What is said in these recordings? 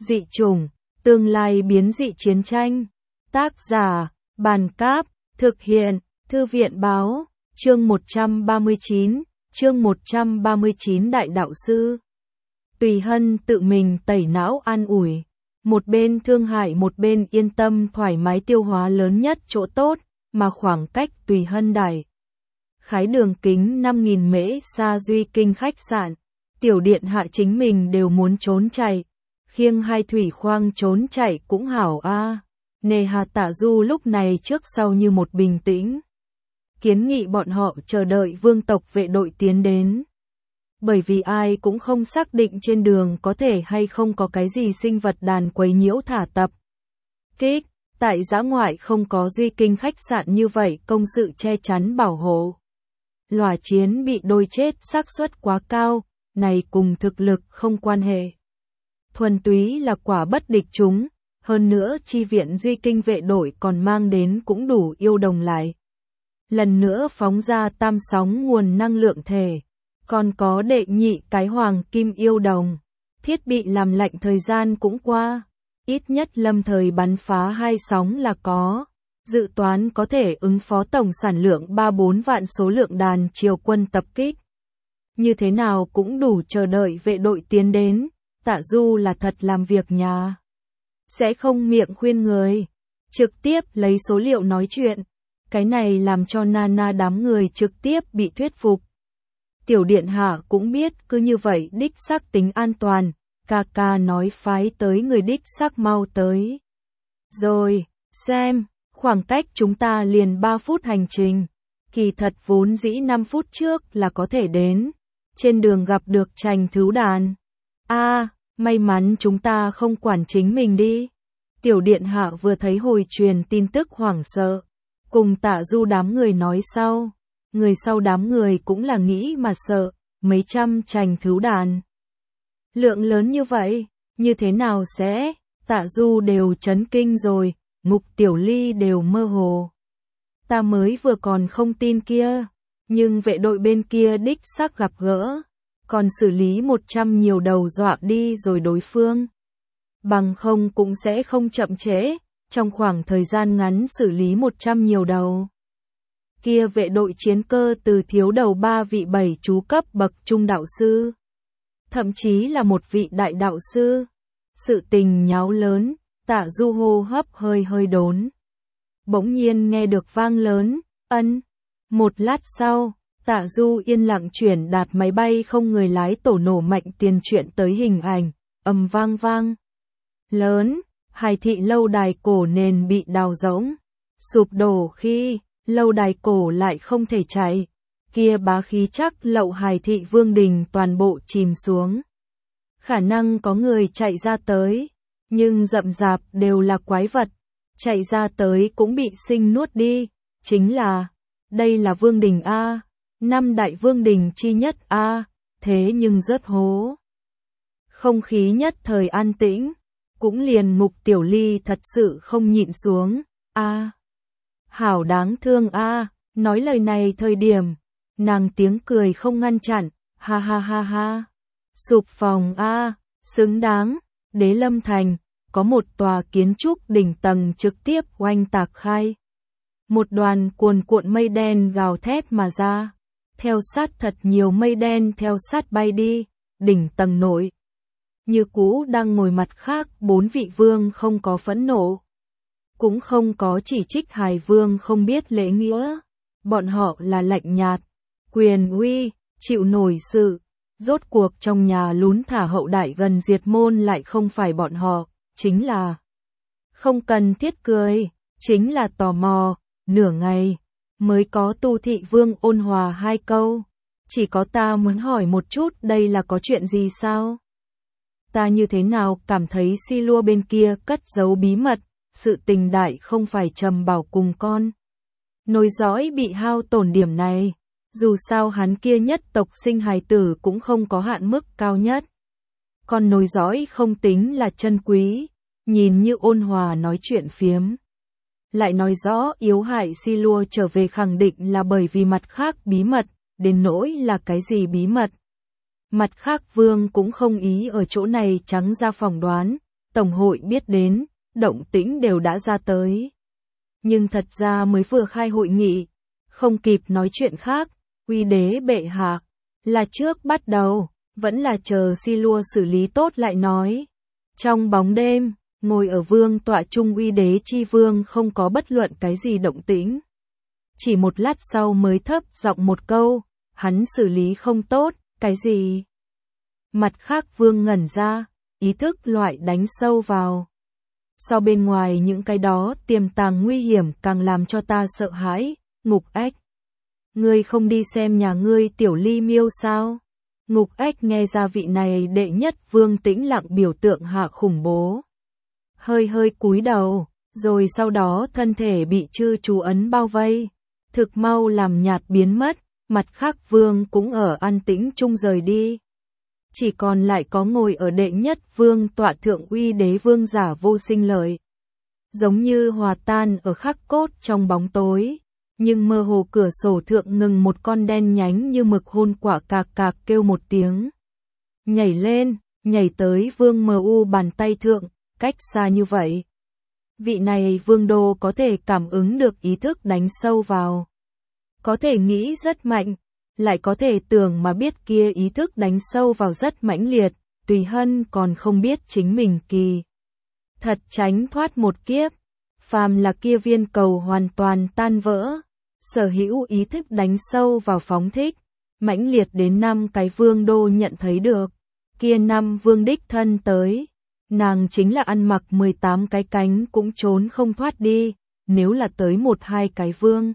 Dị chủng, tương lai biến dị chiến tranh. Tác giả, Bàn Cáp, thực hiện, Thư viện Báo, chương 139 Đại đạo sư. Tùy Hân tự mình tẩy não an ủi, một bên thương hại một bên yên tâm thoải mái tiêu hóa lớn nhất chỗ tốt, mà khoảng cách Tùy Hân đại khái đường kính 5.000 mễ xa Duy Kinh khách sạn, tiểu điện hạ chính mình đều muốn trốn chạy, khiêng hai thủy khoang trốn chạy cũng hảo a. Nề hà Tạ Du lúc này trước sau như một bình tĩnh, kiến nghị bọn họ chờ đợi vương tộc vệ đội tiến đến. Bởi vì ai cũng không xác định trên đường có thể hay không có cái gì sinh vật đàn quấy nhiễu thả tập kích, tại dã ngoại không có Duy Kinh khách sạn như vậy công sự che chắn bảo hộ. Lòa chiến bị đôi chết xác suất quá cao, này cùng thực lực không quan hệ. Thuần túy là quả bất địch chúng, hơn nữa chi viện Duy Kinh vệ đội còn mang đến cũng đủ yêu đồng lại. Lần nữa phóng ra tam sóng nguồn năng lượng thể, còn có đệ nhị cái hoàng kim yêu đồng. Thiết bị làm lạnh thời gian cũng qua, ít nhất lâm thời bắn phá 2 sóng là có. Dự toán có thể ứng phó tổng sản lượng 3-4 vạn số lượng đàn triều quân tập kích. Như thế nào cũng đủ chờ đợi vệ đội tiến đến, Tạ Du là thật làm việc nhà. Sẽ không miệng khuyên người, trực tiếp lấy số liệu nói chuyện. Cái này làm cho Nana đám người trực tiếp bị thuyết phục. Tiểu điện hạ cũng biết cứ như vậy đích xác tính an toàn, ca ca nói phái tới người đích xác mau tới. Rồi, xem, khoảng cách chúng ta liền 3 phút hành trình, kỳ thật vốn dĩ 5 phút trước là có thể đến, trên đường gặp được Trành Thứu Đàn. May mắn chúng ta không quản chính mình đi. Tiểu điện hạ vừa thấy hồi truyền tin tức hoảng sợ, cùng Tạ Du đám người nói sau. Người sau đám người cũng là nghĩ mà sợ, mấy trăm Trành Thứu Đàn. Lượng lớn như vậy, như thế nào sẽ, Tạ Du đều chấn kinh rồi, Ngục Tiểu Ly đều mơ hồ. Ta mới vừa còn không tin kia, nhưng vệ đội bên kia đích xác gặp gỡ, còn xử lý 100 nhiều đầu dọa đi rồi đối phương. Bằng không cũng sẽ không chậm trễ, trong khoảng thời gian ngắn xử lý 100 nhiều đầu. Kia vệ đội chiến cơ từ thiếu đầu 3 vị 7 chú cấp bậc trung đạo sư, thậm chí là một vị đại đạo sư. Sự tình nháo lớn, Tạ Du hô hấp hơi đốn. Bỗng nhiên nghe được vang lớn, Một lát sau, Tạ Du yên lặng chuyển đạt máy bay không người lái tổ nổ mạnh tiền truyện tới hình ảnh, ầm vang. Lớn, Hải thị lâu đài cổ nền bị đào rỗng, sụp đổ khi lâu đài cổ lại không thể chạy, kia bá khí chắc lậu Hải thị vương đình toàn bộ chìm xuống. Khả năng có người chạy ra tới, nhưng rậm rạp đều là quái vật, chạy ra tới cũng bị sinh nuốt đi, chính là, đây là vương đình A, 5 đại vương đình chi nhất A, thế nhưng rớt hố. Không khí nhất thời an tĩnh, cũng liền Ngục Tiểu Ly thật sự không nhịn xuống, hảo đáng thương nói lời này thời điểm, nàng tiếng cười không ngăn chặn, ha. Sụp phòng xứng đáng, Đế Lâm Thành, có một tòa kiến trúc đỉnh tầng trực tiếp oanh tạc khai. Một đoàn cuồn cuộn mây đen gào thét mà ra, theo sát thật nhiều mây đen theo sát bay đi, đỉnh tầng nội. Như cũ đang ngồi mặt khác 4 vị vương không có phẫn nộ, cũng không có chỉ trích Hải vương không biết lễ nghĩa, bọn họ là lạnh nhạt, quyền uy, chịu nổi sự. Rốt cuộc trong nhà lún thả hậu đại gần diệt môn lại không phải bọn họ, chính là không cần thiết cười, chính là tò mò, nửa ngày mới có Tu thị vương ôn hòa 2 câu, chỉ có ta muốn hỏi một chút đây là có chuyện gì sao? Ta như thế nào cảm thấy Si Lua bên kia cất giấu bí mật, sự tình đại không phải Trầm Bảo cùng con nối dõi bị hao tổn điểm này. Dù sao hắn kia nhất tộc sinh hài tử cũng không có hạn mức cao nhất. Con nối dõi không tính là chân quý, nhìn như ôn hòa nói chuyện phiếm. Lại nói rõ yếu hại Si Lua trở về khẳng định là bởi vì mặt khác bí mật, đến nỗi là cái gì bí mật. Mặt khác vương cũng không ý ở chỗ này trắng ra phỏng đoán, Tổng hội biết đến, động tĩnh đều đã ra tới. Nhưng thật ra mới vừa khai hội nghị, không kịp nói chuyện khác, uy đế bệ hạ, là trước bắt đầu, vẫn là chờ si lua xử lý tốt lại nói. Trong bóng đêm, ngồi ở vương tọa trung uy đế chi vương không có bất luận cái gì động tĩnh. Chỉ một lát sau mới thấp giọng một câu, hắn xử lý không tốt, cái gì? Mặt khác vương ngẩn ra, ý thức loại đánh sâu vào. Sau bên ngoài những cái đó tiềm tàng nguy hiểm càng làm cho ta sợ hãi, Ngục Ếch. Ngươi không đi xem nhà ngươi tiểu ly miêu sao? Ngục Ếch nghe ra vị này đệ nhất vương tĩnh lặng biểu tượng hạ khủng bố. Hơi hơi cúi đầu, rồi sau đó thân thể bị chư chú ấn bao vây. Thực mau làm nhạt biến mất, mặt khác vương cũng ở an tĩnh chung rời đi. Chỉ còn lại có ngồi ở đệ nhất vương tọa thượng uy đế vương giả vô sinh lợi. Giống như hòa tan ở khắc cốt trong bóng tối, nhưng mơ hồ cửa sổ thượng ngừng một con đen nhánh như mực hôn quả cạc cạc kêu một tiếng. Nhảy lên, nhảy tới vương mờ u bàn tay thượng, cách xa như vậy. Vị này vương đô có thể cảm ứng được ý thức đánh sâu vào. Có thể nghĩ rất mạnh, lại có thể tưởng mà biết kia ý thức đánh sâu vào rất mãnh liệt, Tùy Hân còn không biết chính mình kỳ. Thật tránh thoát một kiếp, phàm là kia viên cầu hoàn toàn tan vỡ, sở hữu ý thức đánh sâu vào phóng thích, mãnh liệt đến 5 cái vương đô nhận thấy được, kia 5 vương đích thân tới, nàng chính là ăn mặc 18 cái cánh cũng trốn không thoát đi, nếu là tới 1-2 cái vương.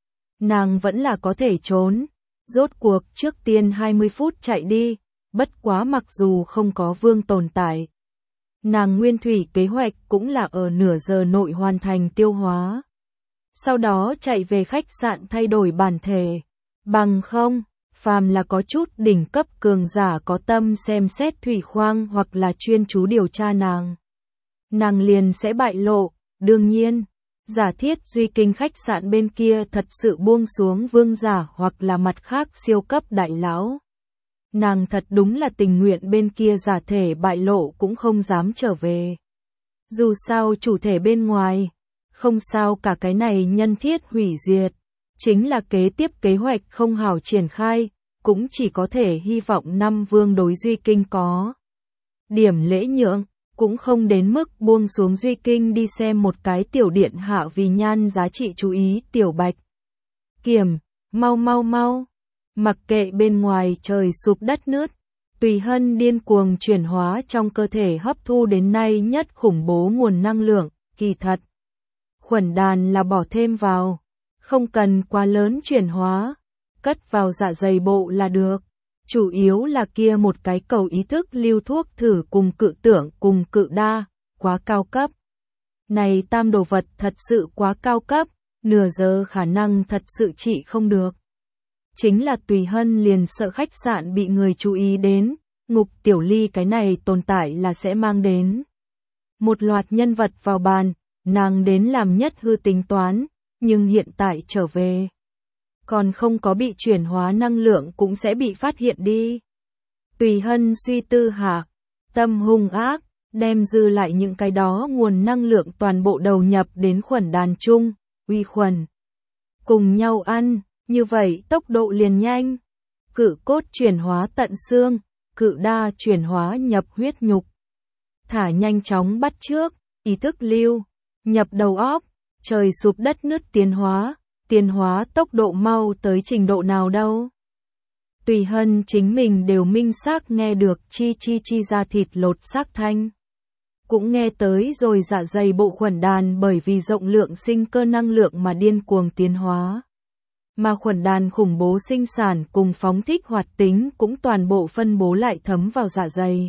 Nàng vẫn là có thể trốn, rốt cuộc trước tiên 20 phút chạy đi, bất quá mặc dù không có vương tồn tại. Nàng nguyên thủy kế hoạch cũng là ở nửa giờ nội hoàn thành tiêu hóa. Sau đó chạy về khách sạn thay đổi bản thể. Bằng không, phàm là có chút đỉnh cấp cường giả có tâm xem xét thủy khoang hoặc là chuyên chú điều tra nàng. Nàng liền sẽ bại lộ, đương nhiên. Giả thiết duy kinh khách sạn bên kia thật sự buông xuống vương giả hoặc là mặt khác siêu cấp đại lão. Nàng thật đúng là tình nguyện bên kia giả thể bại lộ cũng không dám trở về. Dù sao chủ thể bên ngoài, không sao cả cái này nhân thiết hủy diệt. Chính là kế tiếp kế hoạch không hảo triển khai, cũng chỉ có thể hy vọng 5 vương đối duy kinh có. Điểm lễ nhượng. Cũng không đến mức buông xuống duy kinh đi xem một cái tiểu điện hạ vì nhan giá trị chú ý tiểu bạch. Kiểm, mau mau mau, mặc kệ bên ngoài trời sụp đất nứt, Tùy Hân điên cuồng chuyển hóa trong cơ thể hấp thu đến nay nhất khủng bố nguồn năng lượng, kỳ thật. Khuẩn đàn là bỏ thêm vào, không cần quá lớn chuyển hóa, cất vào dạ dày bộ là được. Chủ yếu là kia một cái cầu ý thức lưu thuốc thử cùng cự tưởng cùng cự đa, quá cao cấp. Này tam đồ vật thật sự quá cao cấp, nửa giờ khả năng thật sự trị không được. Chính là Tùy Hân liền sợ khách sạn bị người chú ý đến, Ngục Tiểu Ly cái này tồn tại là sẽ mang đến. Một loạt nhân vật vào bàn, nàng đến làm nhất hư tính toán, nhưng hiện tại trở về. Còn không có bị chuyển hóa năng lượng cũng sẽ bị phát hiện đi. Tùy Hân suy tư hạ, tâm hung ác, đem dư lại những cái đó nguồn năng lượng toàn bộ đầu nhập đến khuẩn đàn chung, uy khuẩn. Cùng nhau ăn, như vậy tốc độ liền nhanh. Cự cốt chuyển hóa tận xương, cự đa chuyển hóa nhập huyết nhục. Thả nhanh chóng bắt trước, ý thức lưu, nhập đầu óc, trời sụp đất nứt tiến hóa tốc độ mau tới trình độ nào đâu. Tùy Hân chính mình đều minh xác nghe được chi ra thịt lột xác thanh. Cũng nghe tới rồi dạ dày bộ khuẩn đàn bởi vì rộng lượng sinh cơ năng lượng mà điên cuồng tiến hóa. Mà khuẩn đàn khủng bố sinh sản cùng phóng thích hoạt tính cũng toàn bộ phân bố lại thấm vào dạ dày.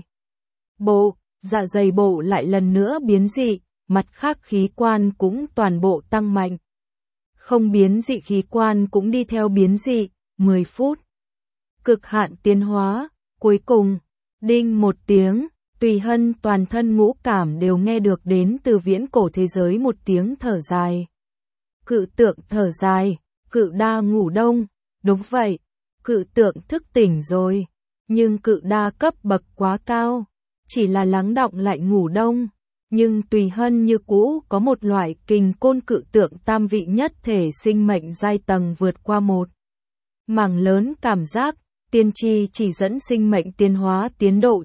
Dạ dày bộ lại lần nữa biến dị, mặt khác khí quan cũng toàn bộ tăng mạnh. Không biến dị khí quan cũng đi theo biến dị, 10 phút. Cực hạn tiến hóa, cuối cùng, đinh một tiếng, Tùy Hân toàn thân ngũ cảm đều nghe được đến từ viễn cổ thế giới một tiếng thở dài. Cự tượng thở dài, cự đa ngủ đông, đúng vậy, cự tượng thức tỉnh rồi, nhưng cự đa cấp bậc quá cao, chỉ là lắng đọng lại ngủ đông, Nhưng Tùy Hân như cũ có một loại kình côn cự tượng tam vị nhất thể sinh mệnh giai tầng vượt qua một mảng lớn cảm giác, tiên tri chỉ dẫn sinh mệnh tiến hóa tiến độ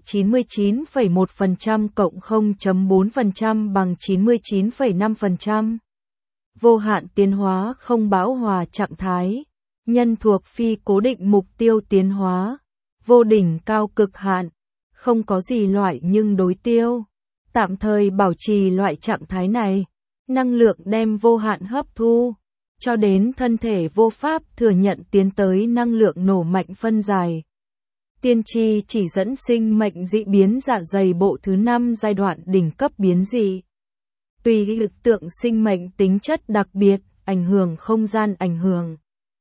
99,1% cộng 0,4% bằng 99,5%. Vô hạn tiến hóa không bão hòa trạng thái, nhân thuộc phi cố định mục tiêu tiến hóa, vô đỉnh cao cực hạn, không có gì loại nhưng đối tiêu. Tạm thời bảo trì loại trạng thái này, năng lượng đem vô hạn hấp thu, cho đến thân thể vô pháp thừa nhận tiến tới năng lượng nổ mạnh phân giải. Tiên tri chỉ dẫn sinh mệnh dị biến dạ dày bộ thứ 5 giai đoạn đỉnh cấp biến dị. Tùy lực tượng sinh mệnh tính chất đặc biệt, ảnh hưởng không gian ảnh hưởng.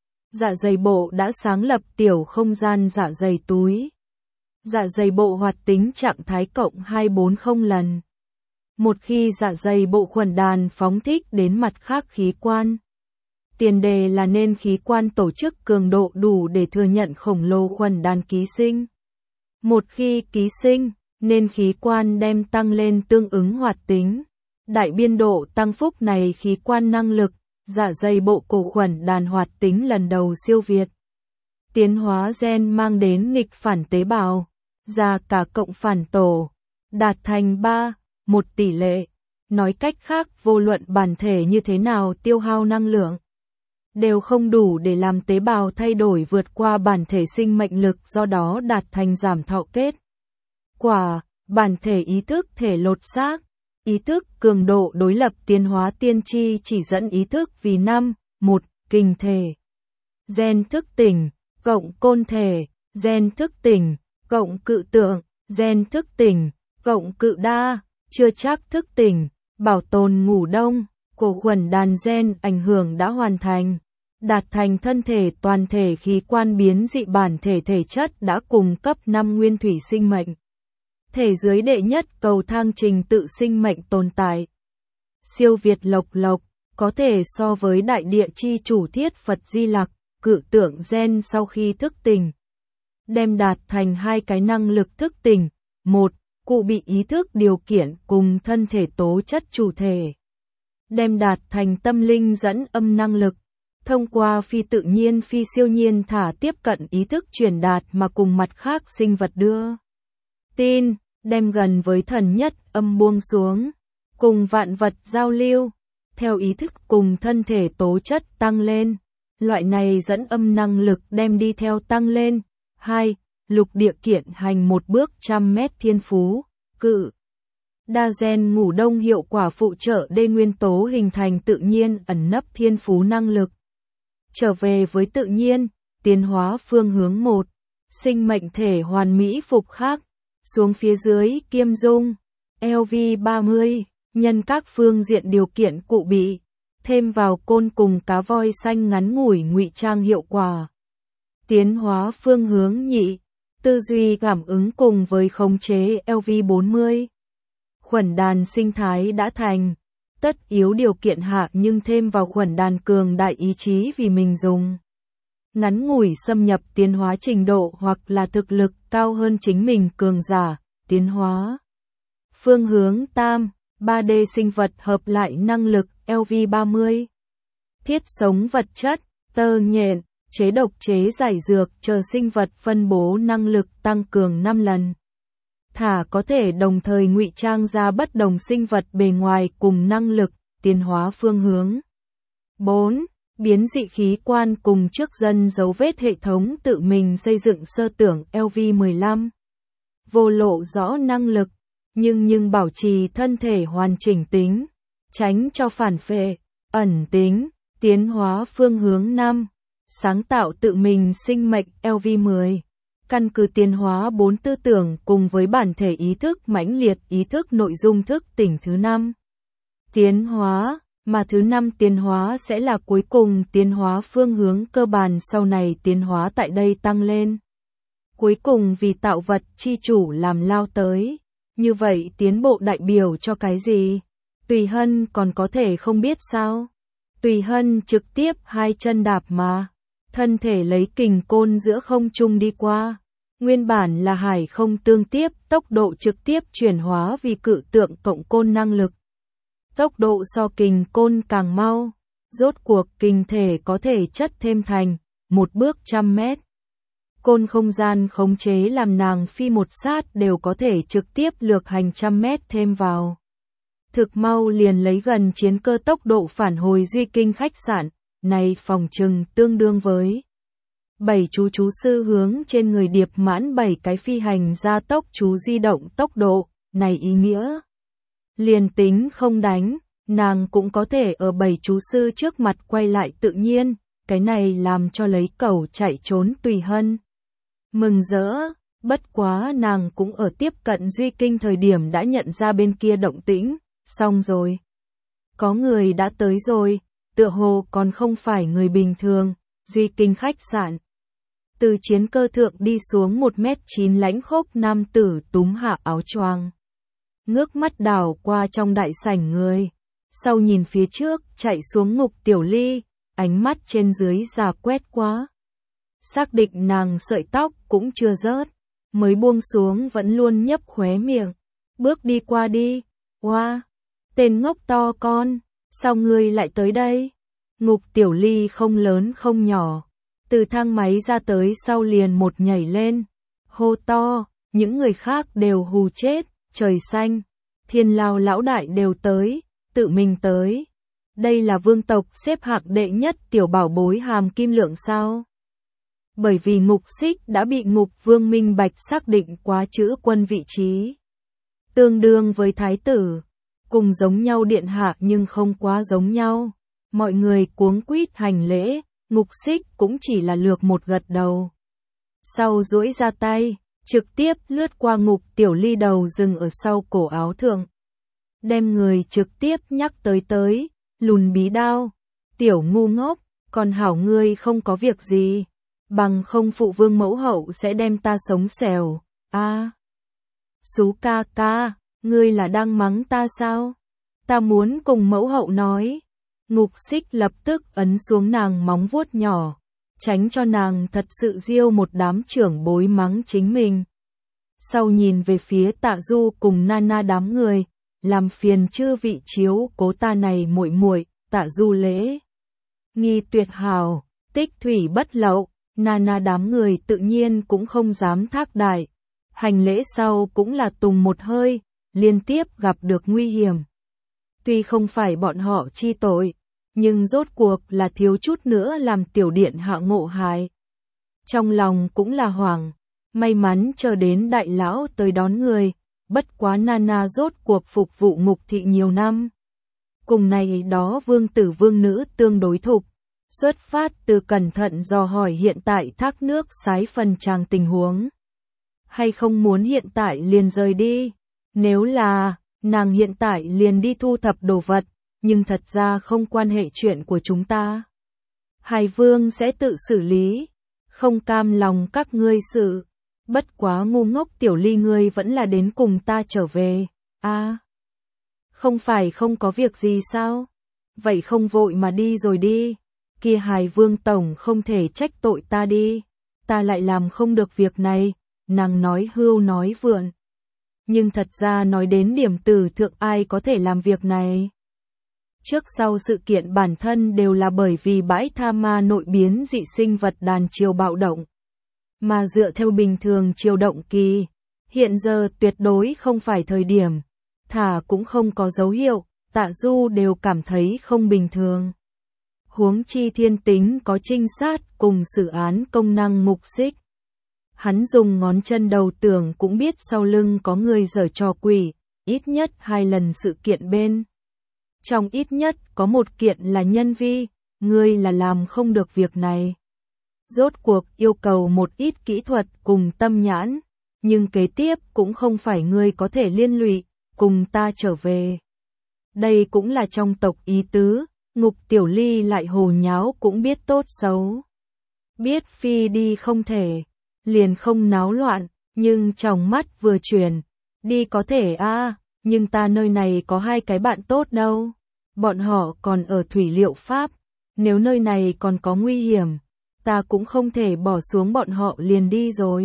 Dạ dày bộ đã sáng lập tiểu không gian dạ dày túi. Dạ dày bộ hoạt tính trạng thái cộng 240 lần. Một khi dạ dày bộ khuẩn đàn phóng thích đến mặt khác khí quan. Tiền đề là nên khí quan tổ chức cường độ đủ để thừa nhận khổng lồ khuẩn đàn ký sinh. Một khi ký sinh, nên khí quan đem tăng lên tương ứng hoạt tính. Đại biên độ tăng phúc này khí quan năng lực, dạ dày bộ cổ khuẩn đàn hoạt tính lần đầu siêu việt. Tiến hóa gen mang đến nghịch phản tế bào, ra cả cộng phản tổ, đạt thành 3:1 tỷ lệ. Nói cách khác vô luận bản thể như thế nào tiêu hao năng lượng, đều không đủ để làm tế bào thay đổi vượt qua bản thể sinh mệnh lực, do đó đạt thành giảm thọ kết. Quả, bản thể ý thức thể lột xác, ý thức cường độ đối lập tiến hóa tiên tri chỉ dẫn ý thức vì 5:1 kình thể. Gen thức tỉnh, cộng côn thể, gen thức tỉnh, cộng cự tượng, gen thức tỉnh, cộng cự đa, chưa chắc thức tỉnh, bảo tồn ngủ đông, cổ khuẩn đàn gen ảnh hưởng đã hoàn thành. Đạt thành thân thể toàn thể khí quan biến dị bản thể thể chất đã cung cấp 5 nguyên thủy sinh mệnh. Thể dưới đệ nhất cầu thang trình tự sinh mệnh tồn tại. Siêu việt lộc lộc, có thể so với đại địa chi chủ Thiết Phật Di Lặc, cự tượng gen sau khi thức tỉnh. Đem đạt thành 2 cái năng lực thức tỉnh. 1. Cụ bị ý thức điều kiện cùng thân thể tố chất chủ thể. Đem đạt thành tâm linh dẫn âm năng lực. Thông qua phi tự nhiên phi siêu nhiên thả tiếp cận ý thức truyền đạt mà cùng mặt khác sinh vật đưa tin, đem gần với thần nhất âm buông xuống, cùng vạn vật giao lưu, theo ý thức cùng thân thể tố chất tăng lên, loại này dẫn âm năng lực đem đi theo tăng lên. 2. Lục địa kiện hành một bước 100 mét thiên phú, cự đa gen ngủ đông hiệu quả phụ trợ đê nguyên tố hình thành tự nhiên ẩn nấp thiên phú năng lực. Trở về với tự nhiên, tiến hóa phương hướng 1, sinh mệnh thể hoàn mỹ phục khắc, xuống phía dưới kiêm dung, LV30, nhân các phương diện điều kiện cụ bị, thêm vào côn cùng cá voi xanh ngắn ngủi ngụy trang hiệu quả. Tiến hóa phương hướng nhị, tư duy cảm ứng cùng với khống chế LV40. Khuẩn đàn sinh thái đã thành. Tất yếu điều kiện hạ nhưng thêm vào khuẩn đàn cường đại ý chí vì mình dùng. Ngắn ngủi xâm nhập tiến hóa trình độ hoặc là thực lực cao hơn chính mình cường giả, tiến hóa. Phương hướng tam, 3D sinh vật hợp lại năng lực LV30. Thiết sống vật chất, tơ nhện, chế độc chế giải dược chờ sinh vật phân bố năng lực tăng cường 5 lần. Thả có thể đồng thời ngụy trang ra bất đồng sinh vật bề ngoài cùng năng lực, tiến hóa phương hướng. 4. Biến dị khí quan cùng trước dân dấu vết hệ thống tự mình xây dựng sơ tưởng LV15. Vô lộ rõ năng lực, nhưng bảo trì thân thể hoàn chỉnh tính, tránh cho phản phệ, ẩn tính, tiến hóa phương hướng 5. Sáng tạo tự mình sinh mệnh LV10. Căn cứ tiến hóa 4 tư tưởng cùng với bản thể ý thức mãnh liệt ý thức nội dung thức tỉnh thứ 5. Tiến hóa, mà thứ 5 tiến hóa sẽ là cuối cùng tiến hóa phương hướng cơ bản sau này tiến hóa tại đây tăng lên. Cuối cùng vì tạo vật chi chủ làm lao tới. Như vậy tiến bộ đại biểu cho cái gì? Tùy Hân còn có thể không biết sao? Tùy Hân trực tiếp 2 chân đạp mà. Thân thể lấy kình côn giữa không trung đi qua. Nguyên bản là hải không tương tiếp, tốc độ trực tiếp chuyển hóa vì cự tượng cộng côn năng lực. Tốc độ so kình côn càng mau, rốt cuộc kình thể có thể chất thêm thành một bước 100 mét. Côn không gian khống chế làm nàng phi một sát đều có thể trực tiếp lược hành 100 mét thêm vào. Thực mau liền lấy gần chiến cơ tốc độ phản hồi duy kinh khách sạn, này phòng trừng tương đương với 7 chú sư hướng trên người điệp mãn 7 cái phi hành gia tốc chú di động tốc độ, này ý nghĩa. Liền tính không đánh, nàng cũng có thể ở 7 chú sư trước mặt quay lại tự nhiên, cái này làm cho lấy cẩu chạy trốn Tùy Hân. Mừng rỡ, bất quá nàng cũng ở tiếp cận duy kinh thời điểm đã nhận ra bên kia động tĩnh, xong rồi. Có người đã tới rồi, tựa hồ còn không phải người bình thường, duy kinh khách sạn. Từ chiến cơ thượng đi xuống 1m9 lãnh khốc nam tử túm hạ áo choàng. Ngước mắt đảo qua trong đại sảnh người, sau nhìn phía trước chạy xuống Ngục Tiểu Ly, ánh mắt trên dưới dà quét quá. Xác định nàng sợi tóc cũng chưa rớt, mới buông xuống vẫn luôn nhấp khóe miệng, bước đi qua đi, oa, tên ngốc to con, sao ngươi lại tới đây? Ngục Tiểu Ly không lớn không nhỏ, từ thang máy ra tới sau liền một nhảy lên, hô to, những người khác đều hù chết, trời xanh, Thiên Lao lão đại đều tới, tự mình tới. Đây là vương tộc xếp hạng đệ nhất tiểu bảo bối hàm kim lượng sao? Bởi vì Ngục Xích đã bị Ngục Vương minh bạch xác định quá chữ quân vị trí. Tương đương với thái tử, cùng giống nhau điện hạ nhưng không quá giống nhau. Mọi người cuống quýt hành lễ, Ngục Xích cũng chỉ là lược một gật đầu. Sau duỗi ra tay, trực tiếp lướt qua Ngục Tiểu Ly đầu dừng ở sau cổ áo thượng. Đem người trực tiếp nhắc tới, lùn bí đao, tiểu ngu ngốc, còn hảo ngươi không có việc gì, bằng không phụ vương mẫu hậu sẽ đem ta sống xẻo, Sú ca ca, ngươi là đang mắng ta sao? Ta muốn cùng mẫu hậu nói. Ngục Xích lập tức ấn xuống nàng móng vuốt nhỏ, tránh cho nàng thật sự giêu một đám trưởng bối mắng chính mình. Sau nhìn về phía Tạ Du cùng Nana đám người, làm phiền chư vị chiếu cố ta này muội muội, Tạ Du lễ nghi tuyệt hảo, tích thủy bất lậu, Nana đám người tự nhiên cũng không dám thác đại. Hành lễ sau cũng là tùng một hơi, liên tiếp gặp được nguy hiểm. Tuy không phải bọn họ chi tội, nhưng rốt cuộc là thiếu chút nữa làm tiểu điện hạ ngộ hại. Trong lòng cũng là hoảng, may mắn chờ đến đại lão tới đón người, bất quá Nana rốt cuộc phục vụ Ngục thị nhiều năm. Cùng này đó vương tử vương nữ tương đối thục, xuất phát từ cẩn thận dò hỏi hiện tại thác nước sái phần tràng tình huống. Hay không muốn hiện tại liền rời đi, nếu là, nàng hiện tại liền đi thu thập đồ vật, nhưng thật ra không quan hệ chuyện của chúng ta. Hải vương sẽ tự xử lý, không cam lòng các ngươi sự. Bất quá ngu ngốc Tiểu Ly ngươi vẫn là đến cùng ta trở về, không phải không có việc gì sao? Vậy không vội mà đi rồi đi, kia Hải vương tổng không thể trách tội ta đi, ta lại làm không được việc này, nàng nói hưu nói vượn. Nhưng thật ra nói đến điểm tử thượng ai có thể làm việc này. Trước sau sự kiện bản thân đều là bởi vì bãi tha ma nội biến dị sinh vật đàn triều bạo động. Mà dựa theo bình thường triều động kỳ, hiện giờ tuyệt đối không phải thời điểm, thả cũng không có dấu hiệu, Tạ Du đều cảm thấy không bình thường. Huống chi Thiên Tính có trinh sát cùng xử án công năng Ngục Xích. Hắn dùng ngón chân đầu tưởng cũng biết sau lưng có người giở trò quỷ, ít nhất 2 lần sự kiện bên. Trong ít nhất có một kiện là nhân vi, ngươi là làm không được việc này. Rốt cuộc yêu cầu một ít kỹ thuật cùng tâm nhãn, nhưng kế tiếp cũng không phải ngươi có thể liên lụy, cùng ta trở về. Đây cũng là trong tộc ý tứ, Ngục Tiểu Ly lại hồ nháo cũng biết tốt xấu. Biết phi đi không thể, liền không náo loạn, nhưng trong mắt vừa chuyển, đi có thể nhưng ta nơi này có 2 cái bạn tốt đâu. Bọn họ còn ở thủy liệu pháp, nếu nơi này còn có nguy hiểm, ta cũng không thể bỏ xuống bọn họ liền đi rồi.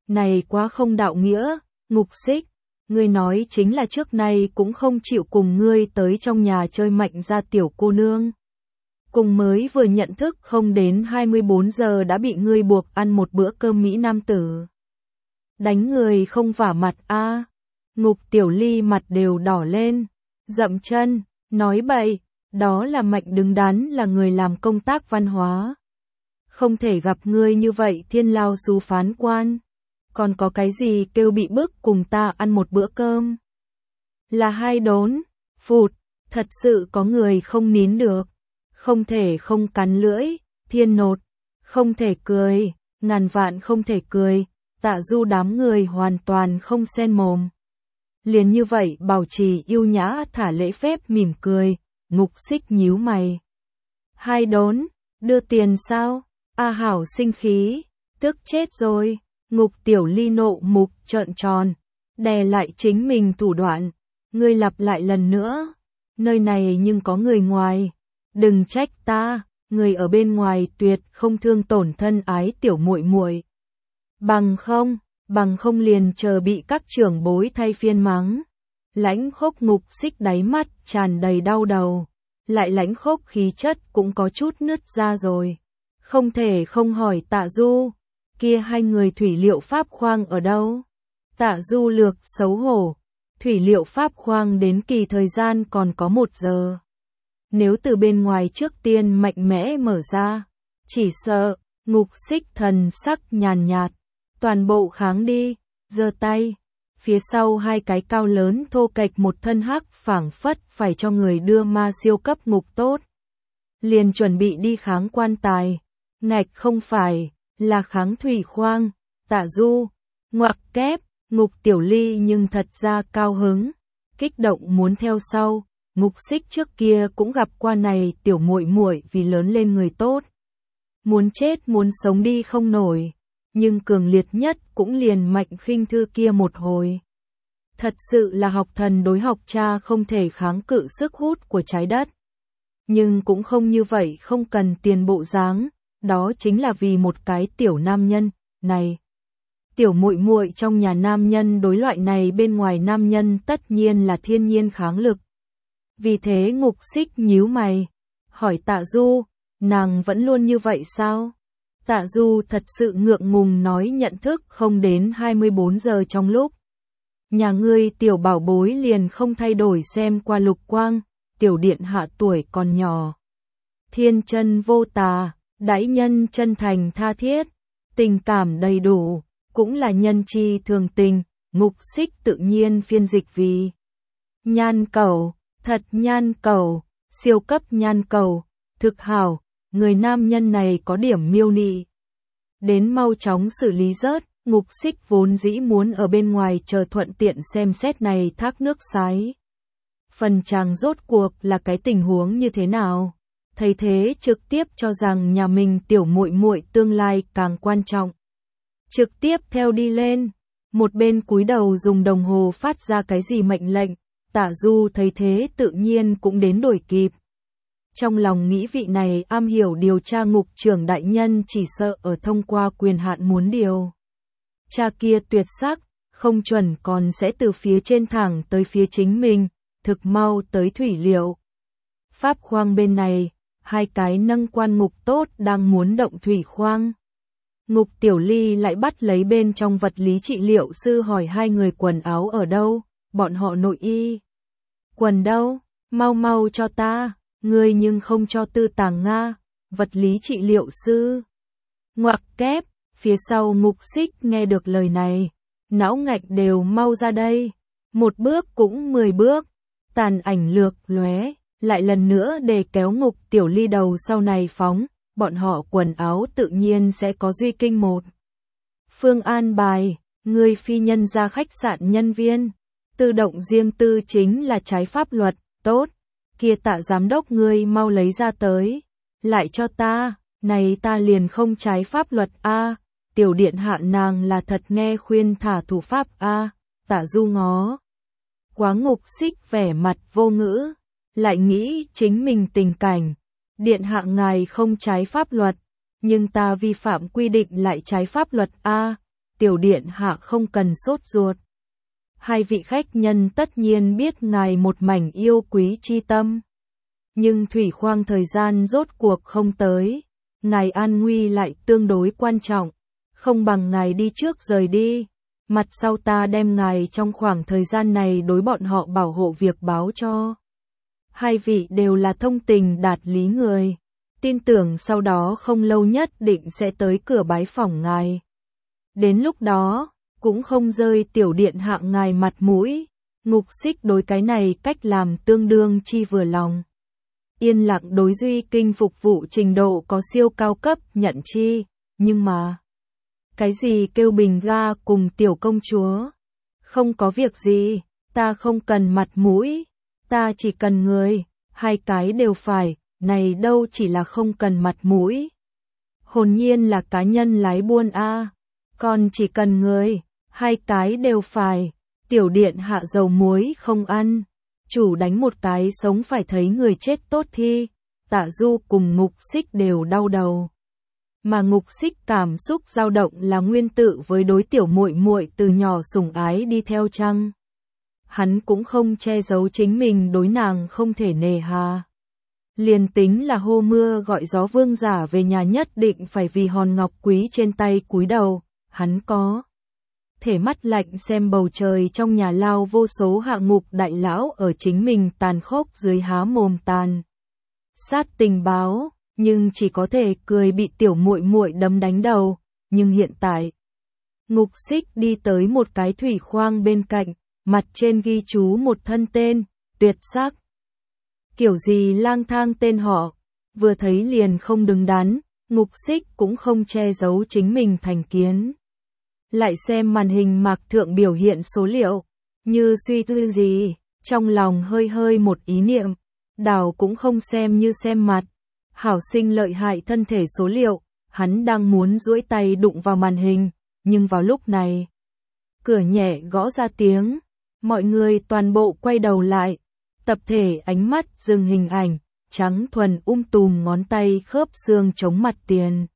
Này quá không đạo nghĩa, Ngục Xích, ngươi nói chính là trước nay cũng không chịu cùng ngươi tới trong nhà chơi Mạnh gia tiểu cô nương. Cùng mới vừa nhận thức không đến 24 giờ đã bị ngươi buộc ăn một bữa cơm Mỹ Nam tử. Đánh người không vả mặt a. Ngục Tiểu Ly mặt đều đỏ lên, dậm chân, nói bậy, đó là Mạnh đứng đắn là người làm công tác văn hóa. Không thể gặp ngươi như vậy thiên lao xú phán quan. Còn có cái gì kêu bị bức cùng ta ăn một bữa cơm? Là hai đốn, phụt, thật sự có người không nín được. Không thể không cắn lưỡi, thiên nột, không thể cười, ngàn vạn không thể cười, Tạ Du đám người hoàn toàn không sen mồm. Liền như vậy bảo trì yêu nhã thả lễ phép mỉm cười, Ngục Xích nhíu mày. Hai đốn, đưa tiền sao? A Hảo sinh khí, tức chết rồi. Ngục Tiểu Ly nộ mục trợn tròn, đè lại chính mình thủ đoạn. Ngươi lặp lại lần nữa, nơi này nhưng có người ngoài. Đừng trách ta, người ở bên ngoài tuyệt không thương tổn thân ái tiểu muội muội. Bằng không liền chờ bị các trưởng bối thay phiên mắng. Lãnh Khốc Ngục Xích đáy mắt tràn đầy đau đầu, lại Lãnh Khốc khí chất cũng có chút nứt ra rồi. Không thể không hỏi Tạ Du, kia hai người thủy liệu pháp khoang ở đâu? Tạ Du lược xấu hổ, thủy liệu pháp khoang đến kỳ thời gian còn có 1 giờ. Nếu từ bên ngoài trước tiên mạnh mẽ mở ra, chỉ sợ, Ngục Xích thần sắc nhàn nhạt, toàn bộ kháng đi, giơ tay. Phía sau hai cái cao lớn thô kệch một thân hắc phảng phất phải cho người đưa ma siêu cấp ngục tốt. Liền chuẩn bị đi kháng quan tài, ngạch không phải, là kháng thủy khoang, Tạ Du, ngoặc kép, Ngục Tiểu Ly nhưng thật ra cao hứng, kích động muốn theo sau. Ngục Xích trước kia cũng gặp qua này tiểu muội muội vì lớn lên người tốt. Muốn chết muốn sống đi không nổi, nhưng cường liệt nhất cũng liền Mạnh Khinh Thư kia một hồi. Thật sự là học thần đối học cha không thể kháng cự sức hút của trái đất. Nhưng cũng không như vậy không cần tiền bộ dáng, đó chính là vì một cái tiểu nam nhân, này. Tiểu muội muội trong nhà nam nhân đối loại này bên ngoài nam nhân tất nhiên là thiên nhiên kháng lực. Vì thế Ngục Xích nhíu mày, hỏi Tạ Du, nàng vẫn luôn như vậy sao? Tạ Du thật sự ngượng ngùng nói nhận thức không đến 24 giờ trong lúc. Nhà ngươi tiểu bảo bối liền không thay đổi xem qua lục quang, tiểu điện hạ tuổi còn nhỏ. Thiên chân vô tà, đãi nhân chân thành tha thiết, tình cảm đầy đủ, cũng là nhân chi thường tình, Ngục Xích tự nhiên phiên dịch vì nhan cầu. Thật nhan cầu, siêu cấp nhan cầu, thực hảo, người nam nhân này có điểm miêu nị. Đến mau chóng xử lý rớt, Ngục Xích vốn dĩ muốn ở bên ngoài chờ thuận tiện xem xét này thác nước sái. Phần chàng rốt cuộc là cái tình huống như thế nào? Thấy thế trực tiếp cho rằng nhà mình tiểu muội muội tương lai càng quan trọng. Trực tiếp theo đi lên, một bên cúi đầu dùng đồng hồ phát ra cái gì mệnh lệnh. Tạ Du thấy thế tự nhiên cũng đến đuổi kịp. Trong lòng nghĩ vị này am hiểu điều tra ngục trưởng đại nhân chỉ sợ ở thông qua quyền hạn muốn điều. Cha kia tuyệt sắc, không chuẩn còn sẽ từ phía trên thẳng tới phía chính mình, thực mau tới thủy liệu. Pháp khoang bên này, hai cái nâng quan ngục tốt đang muốn động thủy khoang. Ngục Tiểu Ly lại bắt lấy bên trong vật lý trị liệu sư hỏi hai người quần áo ở đâu, bọn họ nội y. Quần đâu, mau mau cho ta, ngươi nhưng không cho tư tàng Nga, vật lý trị liệu sư. Ngoặc kép, phía sau Ngục Xích nghe được lời này, não ngạch đều mau ra đây, 1 bước cũng 10 bước, tàn ảnh lược lóe, lại lần nữa để kéo Ngục Tiểu Ly đầu sau này phóng, bọn họ quần áo tự nhiên sẽ có duy kinh một. Phương an bài, người phi nhân ra khách sạn nhân viên. Tự động riêng tư chính là trái pháp luật, tốt, kia Tạ giám đốc ngươi mau lấy ra tới, lại cho ta, này ta liền không trái pháp luật a, tiểu điện hạ nàng là thật nghe khuyên thả thủ pháp a, Tạ Du ngó. Quá Ngục Xích vẻ mặt vô ngữ, lại nghĩ chính mình tình cảnh, điện hạ ngài không trái pháp luật, nhưng ta vi phạm quy định lại trái pháp luật a, tiểu điện hạ không cần sốt ruột. Hai vị khách nhân tất nhiên biết ngài một mảnh yêu quý chi tâm. Nhưng thủy khoang thời gian rốt cuộc không tới, ngài an nguy lại tương đối quan trọng, không bằng ngài đi trước rời đi. Mặt sau ta đem ngài trong khoảng thời gian này đối bọn họ bảo hộ việc báo cho. Hai vị đều là thông tình đạt lý người, tin tưởng sau đó không lâu nhất định sẽ tới cửa bái phỏng ngài. Đến lúc đó, cũng không rơi tiểu điện hạ ngài mặt mũi. Ngục Xích đối cái này cách làm tương đương chi vừa lòng. Yên Lặng đối Duy Kinh phục vụ trình độ có siêu cao cấp nhận chi, nhưng mà cái gì kêu bình ga cùng tiểu công chúa? Không có việc gì, ta không cần mặt mũi, ta chỉ cần người, hai cái đều phải, này đâu chỉ là không cần mặt mũi. Hồn nhiên là cá nhân lái buôn a, còn chỉ cần người, hai cái đều phải, tiểu điện hạ dầu muối không ăn. Chủ đánh một cái sống phải thấy người chết tốt thi, Tạ Du cùng Ngục Xích đều đau đầu. Mà Ngục Xích cảm xúc dao động là nguyên tự với đối tiểu muội muội từ nhỏ sủng ái đi theo chăng. Hắn cũng không che giấu chính mình đối nàng không thể nề hà. Liền tính là hô mưa gọi gió vương giả về nhà nhất định phải vì hòn ngọc quý trên tay cúi đầu, hắn có thể mắt lạnh xem bầu trời trong nhà lao vô số hạ ngục đại lão ở chính mình tàn khốc dưới há mồm tàn sát tình báo, nhưng chỉ có thể cười bị tiểu muội muội đấm đánh đầu. Nhưng hiện tại, Ngục Xích đi tới một cái thủy khoang bên cạnh, mặt trên ghi chú một thân tên, tuyệt sắc. Kiểu gì lang thang tên họ, vừa thấy liền không đứng đắn, Ngục Xích cũng không che giấu chính mình thành kiến. Lại xem màn hình mạc thượng biểu hiện số liệu, như suy tư gì, trong lòng hơi hơi một ý niệm, đảo cũng không xem như xem mặt. Hảo sinh lợi hại thân thể số liệu, hắn đang muốn duỗi tay đụng vào màn hình, nhưng vào lúc này, cửa nhẹ gõ ra tiếng, mọi người toàn bộ quay đầu lại, tập thể ánh mắt dừng hình ảnh, trắng thuần tùm ngón tay khớp xương chống mặt tiền.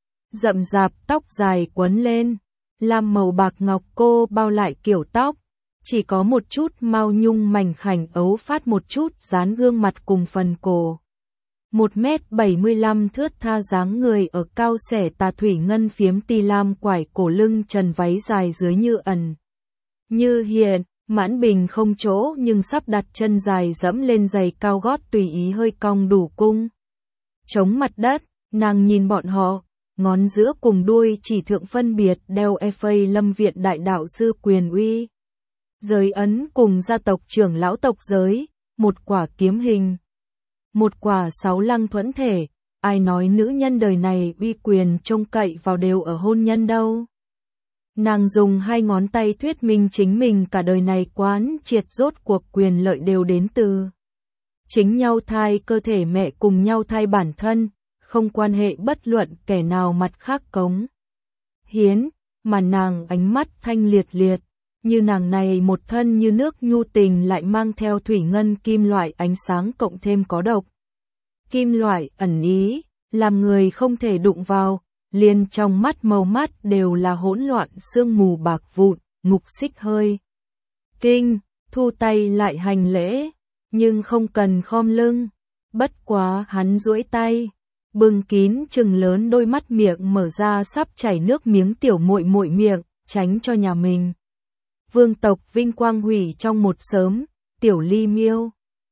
Rậm rạp tóc dài quấn lên, lam màu bạc ngọc cô bao lại kiểu tóc, chỉ có một chút mao nhung mảnh khảnh ấu phát một chút dán gương mặt cùng phần cổ. 1m75 thướt tha dáng người ở cao xẻ tà thủy ngân phiếm ti lam quải cổ lưng trần váy dài dưới như ẩn như hiện, mãn bình không chỗ nhưng sắp đặt chân dài dẫm lên giày cao gót tùy ý hơi cong đủ cung. Chống mặt đất, nàng nhìn bọn họ, ngón giữa cùng đuôi chỉ thượng phân biệt đeo FA Lâm Viện đại đạo sư quyền uy. Giới ấn cùng gia tộc trưởng lão tộc giới, một quả kiếm hình. Một quả 6 lăng thuẫn thể, ai nói nữ nhân đời này uy quyền trông cậy vào đều ở hôn nhân đâu. Nàng dùng hai ngón tay thuyết minh chính mình cả đời này quán triệt rốt cuộc quyền lợi đều đến từ chính nhau thai cơ thể mẹ cùng nhau thai bản thân, không quan hệ bất luận kẻ nào mặt khác cống hiến, mà nàng ánh mắt thanh liệt liệt, như nàng này một thân như nước nhu tình lại mang theo thủy ngân kim loại ánh sáng cộng thêm có độc. Kim loại ẩn ý, làm người không thể đụng vào, liền trong mắt màu mắt đều là hỗn loạn sương mù bạc vụn. Ngục Xích hơi kinh, thu tay lại hành lễ, nhưng không cần khom lưng. Bất quá hắn duỗi tay, bưng kín trừng lớn đôi mắt miệng mở ra sắp chảy nước miếng tiểu muội muội miệng, tránh cho nhà mình vương tộc vinh quang hủy trong một sớm. Tiểu Ly Miêu,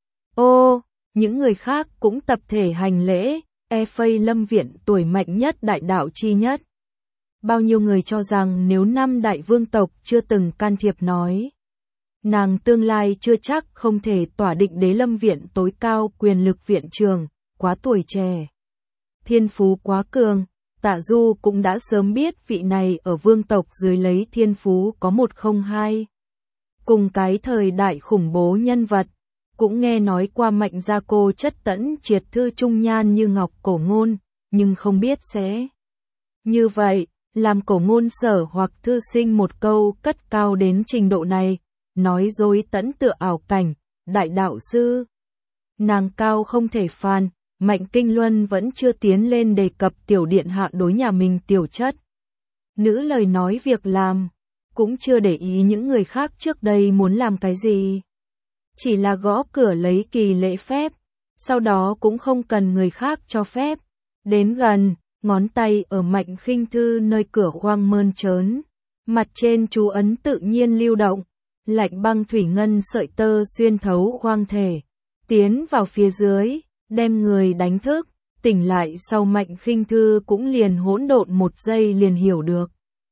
ô, những người khác cũng tập thể hành lễ. FA Lâm Viện tuổi mạnh nhất đại đạo chi nhất. Bao nhiêu người cho rằng nếu năm đại vương tộc chưa từng can thiệp nói, nàng tương lai chưa chắc không thể tỏa định đế Lâm Viện tối cao quyền lực viện trường, quá tuổi trẻ. Thiên phú quá cường, Tạ Du cũng đã sớm biết vị này ở vương tộc dưới lấy thiên phú có 102. Cùng cái thời đại khủng bố nhân vật, cũng nghe nói qua Mạnh gia cô chất tẫn triệt thư trung nhan như ngọc Cổ Ngôn, nhưng không biết sẽ như vậy, làm Cổ Ngôn sở hoặc thư sinh một câu cất cao đến trình độ này, nói dối tẫn tựa ảo cảnh, đại đạo sư. Nàng cao không thể phàn, Mạnh Kinh Luân vẫn chưa tiến lên đề cập tiểu điện hạ đối nhà mình tiểu chất. nữ lời nói việc làm, cũng chưa để ý những người khác trước đây muốn làm cái gì. Chỉ là gõ cửa lấy kỳ lễ phép, sau đó cũng không cần người khác cho phép. Đến gần, ngón tay ở Mạnh Khinh Thư nơi cửa khoang mơn trớn, mặt trên chú ấn tự nhiên lưu động, lạnh băng thủy ngân sợi tơ xuyên thấu khoang thể, tiến vào phía dưới, đem người đánh thức, tỉnh lại sau Mạnh Khinh Thư cũng liền hỗn độn một giây liền hiểu được.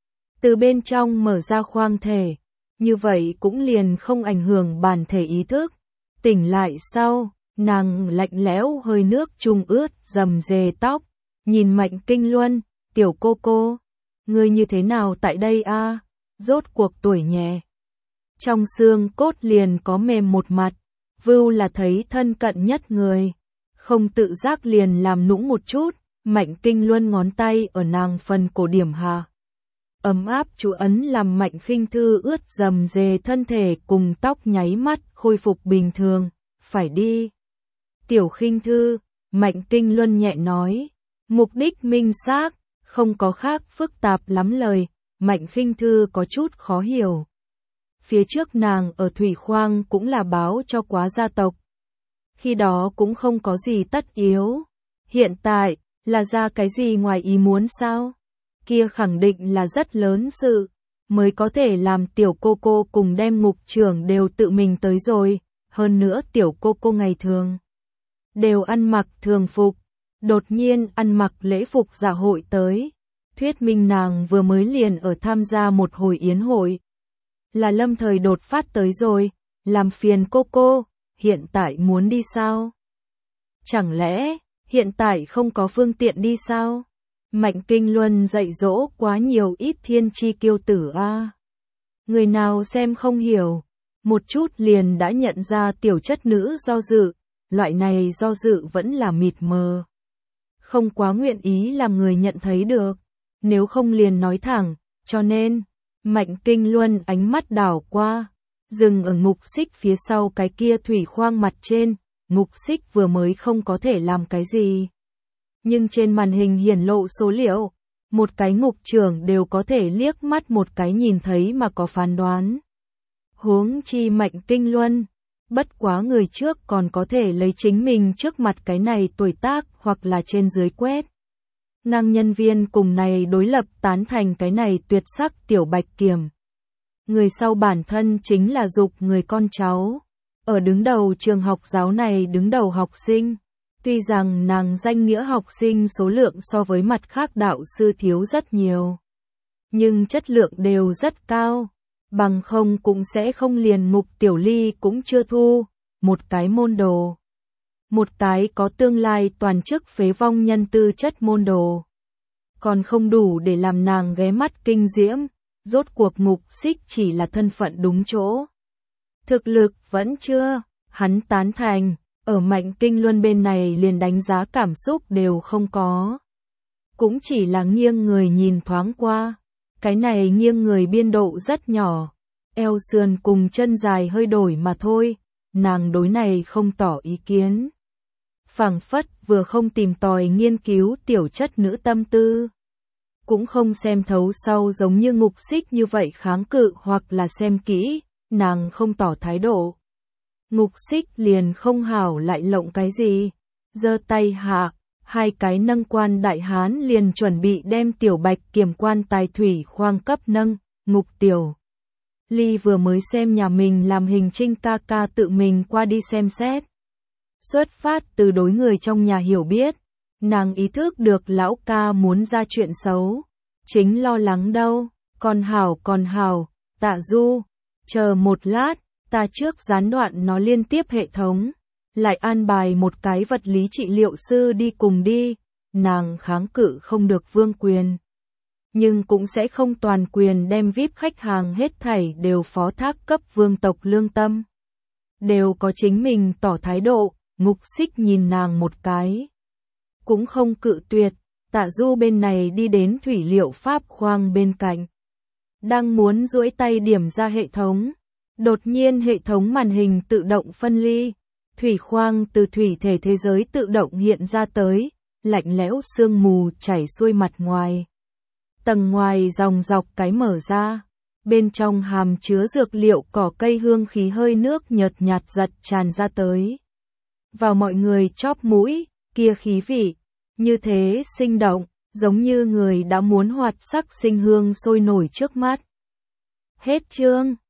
Từ bên trong mở ra khoang thể, như vậy cũng liền không ảnh hưởng bản thể ý thức. Tỉnh lại sau, nàng lạnh lẽo hơi nước trung ướt rầm rề tóc, nhìn Mạnh Kinh Luân, tiểu cô, ngươi như thế nào tại đây a? Rốt cuộc tuổi nhẹ. Trong xương cốt liền có mềm một mặt, vưu là thấy thân cận nhất người, không tự giác liền làm nũng một chút, Mạnh Kinh Luân ngón tay ở nàng phần cổ điểm hạ. Ấm áp chú ấn làm Mạnh Khinh Thư ướt rầm rề thân thể cùng tóc nháy mắt khôi phục bình thường, phải đi. Tiểu Khinh Thư, Mạnh Kinh Luân nhẹ nói, mục đích minh xác, không có khác phức tạp lắm lời, Mạnh Khinh Thư có chút khó hiểu. Phía trước nàng ở thủy khoang cũng là báo cho quá gia tộc. Khi đó cũng không có gì tất yếu. Hiện tại, là ra cái gì ngoài ý muốn sao? Kia khẳng định là rất lớn sự, mới có thể làm tiểu cô cùng đem ngục trưởng đều tự mình tới rồi. Hơn nữa tiểu cô ngày thường đều ăn mặc thường phục, đột nhiên ăn mặc lễ phục dạ hội tới. Thuyết minh nàng vừa mới liền ở tham gia một hồi yến hội. Là lâm thời đột phát tới rồi, làm phiền cô, hiện tại muốn đi sao? Chẳng lẽ, hiện tại không có phương tiện đi sao? Mạnh Kinh Luân dạy dỗ quá nhiều ít thiên chi kiêu tử a. Người nào xem không hiểu, một chút liền đã nhận ra tiểu chất nữ do dự, loại này do dự vẫn là mịt mờ. Không quá nguyện ý làm người nhận thấy được, nếu không liền nói thẳng, cho nên, Mạnh Kinh Luân ánh mắt đảo qua, dừng ở ngục xích phía sau cái kia thủy khoang mặt trên, ngục xích vừa mới không có thể làm cái gì. Nhưng trên màn hình hiển lộ số liệu, một cái ngục trưởng đều có thể liếc mắt một cái nhìn thấy mà có phán đoán. Huống chi Mạnh Kinh Luân, bất quá người trước còn có thể lấy chính mình trước mặt cái này tuổi tác hoặc là trên dưới quét. Ngang nhân viên cùng này đối lập tán thành cái này tuyệt sắc tiểu bạch kiểm. Người sau bản thân chính là dục người con cháu. Ở đứng đầu trường học giáo này đứng đầu học sinh. Tuy rằng nàng danh nghĩa học sinh số lượng so với mặt khác đạo sư thiếu rất nhiều. Nhưng chất lượng đều rất cao. Bằng không cũng sẽ không liền Mục Tiểu Ly cũng chưa thu. Một cái môn đồ. Một cái có tương lai toàn chức phế vong nhân tư chất môn đồ. Còn không đủ để làm nàng ghé mắt kinh diễm. Rốt cuộc Ngục Xích chỉ là thân phận đúng chỗ. Thực lực vẫn chưa, hắn tán thành, ở Mạnh Kinh Luân bên này liền đánh giá cảm xúc đều không có. Cũng chỉ là nghiêng người nhìn thoáng qua, cái này nghiêng người biên độ rất nhỏ, eo sườn cùng chân dài hơi đổi mà thôi, nàng đối này không tỏ ý kiến. Phảng phất vừa không tìm tòi nghiên cứu tiểu chất nữ tâm tư. Cũng không xem thấu sau giống như Ngục Xích như vậy kháng cự hoặc là xem kỹ, nàng không tỏ thái độ. Ngục Xích liền không hảo lại lộng cái gì, giơ tay hạ, hai cái nâng quan đại hán liền chuẩn bị đem tiểu bạch kiểm quan tài thủy khoang cấp nâng, Ngục Tiểu Ly vừa mới xem nhà mình làm hình Trinh ca ca tự mình qua đi xem xét. Xuất phát từ đối người trong nhà hiểu biết, nàng ý thức được lão ca muốn ra chuyện xấu, chính lo lắng đâu, còn hảo, Tạ Du, chờ một lát, ta trước gián đoạn nó liên tiếp hệ thống, lại an bài một cái vật lý trị liệu sư đi cùng đi, nàng kháng cự không được vương quyền. Nhưng cũng sẽ không toàn quyền đem VIP khách hàng hết thảy đều phó thác cấp vương tộc lương tâm. Đều có chính mình tỏ thái độ, Ngục Xích nhìn nàng một cái. Cũng không cự tuyệt, Tạ Du bên này đi đến thủy liệu pháp khoang bên cạnh. Đang muốn duỗi tay điểm ra hệ thống. Đột nhiên hệ thống màn hình tự động phân ly. Thủy khoang từ thủy thể thế giới tự động hiện ra tới. Lạnh lẽo sương mù chảy xuôi mặt ngoài. Tầng ngoài dòng dọc cái mở ra, bên trong hàm chứa dược liệu cỏ cây hương khí hơi nước nhợt nhạt giật tràn ra tới. Vào mọi người chóp mũi, kia khí vị, như thế sinh động, giống như người đã muốn hoạt sắc sinh hương sôi nổi trước mắt. Hết chương.